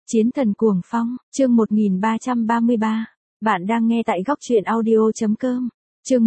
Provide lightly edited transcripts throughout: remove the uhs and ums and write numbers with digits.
Chiến thần cuồng phong, chương 1333. Bạn đang nghe tại góc truyện audio.com. Chương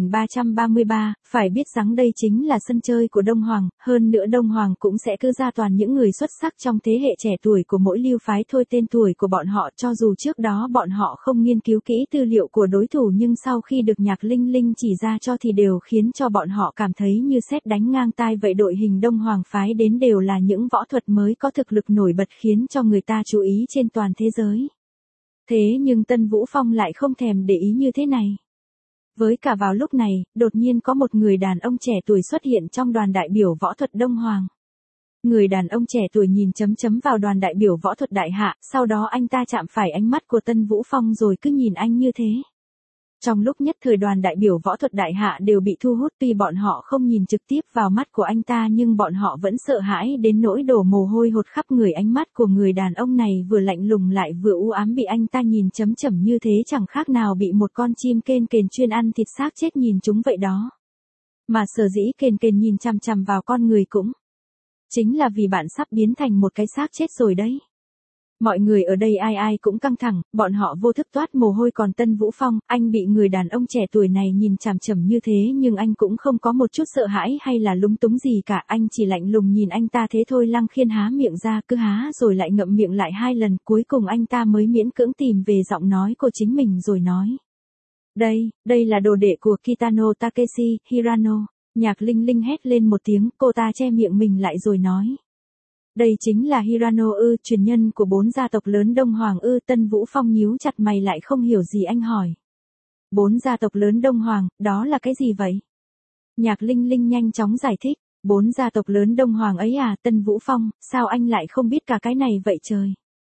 1333, phải biết rằng đây chính là sân chơi của Đông Hoàng, hơn nữa Đông Hoàng cũng sẽ cư ra toàn những người xuất sắc trong thế hệ trẻ tuổi của mỗi lưu phái thôi. Tên tuổi của bọn họ cho dù trước đó bọn họ không nghiên cứu kỹ tư liệu của đối thủ, nhưng sau khi được Nhạc Linh Linh chỉ ra cho thì đều khiến cho bọn họ cảm thấy như sét đánh ngang tai vậy. Đội hình Đông Hoàng phái đến đều là những võ thuật mới có thực lực nổi bật khiến cho người ta chú ý trên toàn thế giới. Thế nhưng Tân Vũ Phong lại không thèm để ý như thế này. Với cả vào lúc này, đột nhiên có một người đàn ông trẻ tuổi xuất hiện trong đoàn đại biểu võ thuật Đông Hoàng. Người đàn ông trẻ tuổi nhìn chấm chấm vào đoàn đại biểu võ thuật đại hạ, sau đó anh ta chạm phải ánh mắt của Tân Vũ Phong rồi cứ nhìn anh như thế. Trong lúc nhất thời đoàn đại biểu võ thuật đại hạ đều bị thu hút, tuy bọn họ không nhìn trực tiếp vào mắt của anh ta nhưng bọn họ vẫn sợ hãi đến nỗi đổ mồ hôi hột khắp người. Ánh mắt của người đàn ông này vừa lạnh lùng lại vừa u ám, bị anh ta nhìn chấm chầm như thế chẳng khác nào bị một con chim kên kền chuyên ăn thịt xác chết nhìn chúng vậy đó. Mà sở dĩ kền kền nhìn chằm chằm vào con người cũng chính là vì bạn sắp biến thành một cái xác chết rồi đấy. Mọi người ở đây ai ai cũng căng thẳng, bọn họ vô thức toát mồ hôi. Còn Tân Vũ Phong, anh bị người đàn ông trẻ tuổi này nhìn chằm chằm như thế nhưng anh cũng không có một chút sợ hãi hay là lúng túng gì cả, anh chỉ lạnh lùng nhìn anh ta thế thôi. Lăng Khiên há miệng ra, cứ há rồi lại ngậm miệng lại 2 lần, cuối cùng anh ta mới miễn cưỡng tìm về giọng nói của chính mình rồi nói. Đây là đồ đệ của Kitano Takeshi, Hirano. Nhạc Linh Linh hét lên một tiếng, cô ta che miệng mình lại rồi nói. Đây chính là Hirano ư, truyền nhân của 4 gia tộc lớn Đông Hoàng ư? Tân Vũ Phong nhíu chặt mày lại không hiểu gì, anh hỏi. 4 gia tộc lớn Đông Hoàng, đó là cái gì vậy? Nhạc Linh Linh nhanh chóng giải thích. 4 gia tộc lớn Đông Hoàng ấy à? Tân Vũ Phong, sao anh lại không biết cả cái này vậy trời?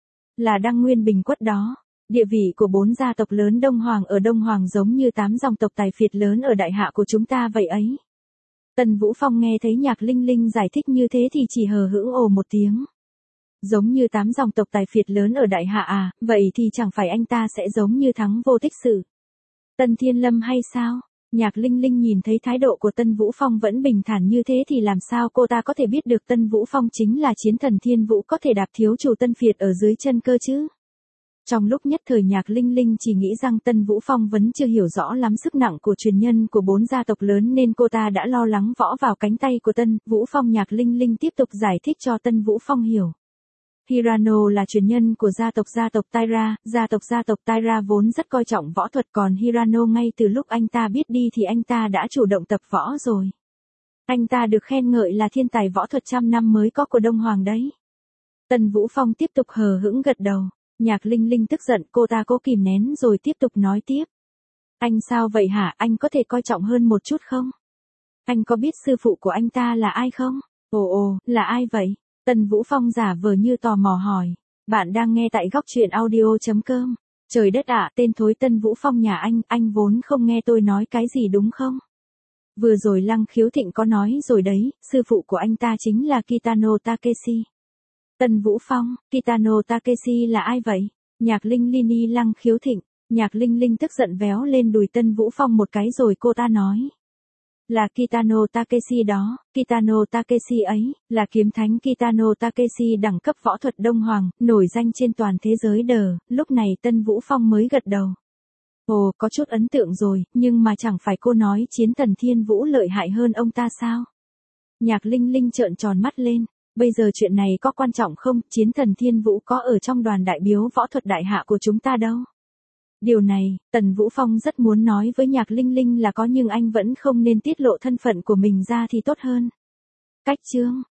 Là Đăng Nguyên Bình Quất đó. Địa vị của 4 gia tộc lớn Đông Hoàng ở Đông Hoàng giống như 8 dòng tộc tài phiệt lớn ở đại hạ của chúng ta vậy ấy. Tân Vũ Phong nghe thấy Nhạc Linh Linh giải thích như thế thì chỉ hờ hững ồ một tiếng. Giống như 8 dòng tộc tài phiệt lớn ở đại hạ à? Vậy thì chẳng phải anh ta sẽ giống như Thắng Vô Tích Sự, Tân Thiên Lâm hay sao? Nhạc Linh Linh nhìn thấy thái độ của Tân Vũ Phong vẫn bình thản như thế thì làm sao cô ta có thể biết được Tân Vũ Phong chính là chiến thần Thiên Vũ có thể đạp thiếu chủ Tân Phiệt ở dưới chân cơ chứ? Trong lúc nhất thời Nhạc Linh Linh chỉ nghĩ rằng Tân Vũ Phong vẫn chưa hiểu rõ lắm sức nặng của truyền nhân của 4 gia tộc lớn nên cô ta đã lo lắng võ vào cánh tay của Tân Vũ Phong. Nhạc Linh Linh tiếp tục giải thích cho Tân Vũ Phong hiểu. Hirano là truyền nhân của gia tộc Taira, gia tộc Taira vốn rất coi trọng võ thuật, còn Hirano ngay từ lúc anh ta biết đi thì anh ta đã chủ động tập võ rồi. Anh ta được khen ngợi là thiên tài võ thuật 100 năm mới có của Đông Hoàng đấy. Tân Vũ Phong tiếp tục hờ hững gật đầu. Nhạc Linh Linh tức giận, cô ta cố kìm nén rồi tiếp tục nói tiếp. Anh sao vậy hả, anh có thể coi trọng hơn một chút không? Anh có biết sư phụ của anh ta là ai không? Ồ, là ai vậy? Tân Vũ Phong giả vờ như tò mò hỏi. Bạn đang nghe tại góc truyện audio.com. Trời đất ạ, tên thối Tân Vũ Phong nhà anh vốn không nghe tôi nói cái gì đúng không? Vừa rồi Lăng Khiếu Thịnh có nói rồi đấy, sư phụ của anh ta chính là Kitano Takeshi. Tân Vũ Phong, Kitano Takeshi là ai vậy? Nhạc Linh Linh Lăng Khiếu Thịnh. Nhạc Linh Linh tức giận véo lên đùi Tân Vũ Phong một cái rồi cô ta nói. Là Kitano Takeshi đó, Kitano Takeshi ấy, là kiếm thánh Kitano Takeshi đẳng cấp võ thuật Đông Hoàng, nổi danh trên toàn thế giới đờ. Lúc này Tân Vũ Phong mới gật đầu. Ồ, có chút ấn tượng rồi, nhưng mà chẳng phải cô nói chiến thần Thiên Vũ lợi hại hơn ông ta sao? Nhạc Linh Linh trợn tròn mắt lên. Bây giờ chuyện này có quan trọng không? Chiến thần Thiên Vũ có ở trong đoàn đại biểu võ thuật đại hạ của chúng ta đâu. Điều này, Tần Vũ Phong rất muốn nói với Nhạc Linh Linh là có nhưng anh vẫn không nên tiết lộ thân phận của mình ra thì tốt hơn. Cách chương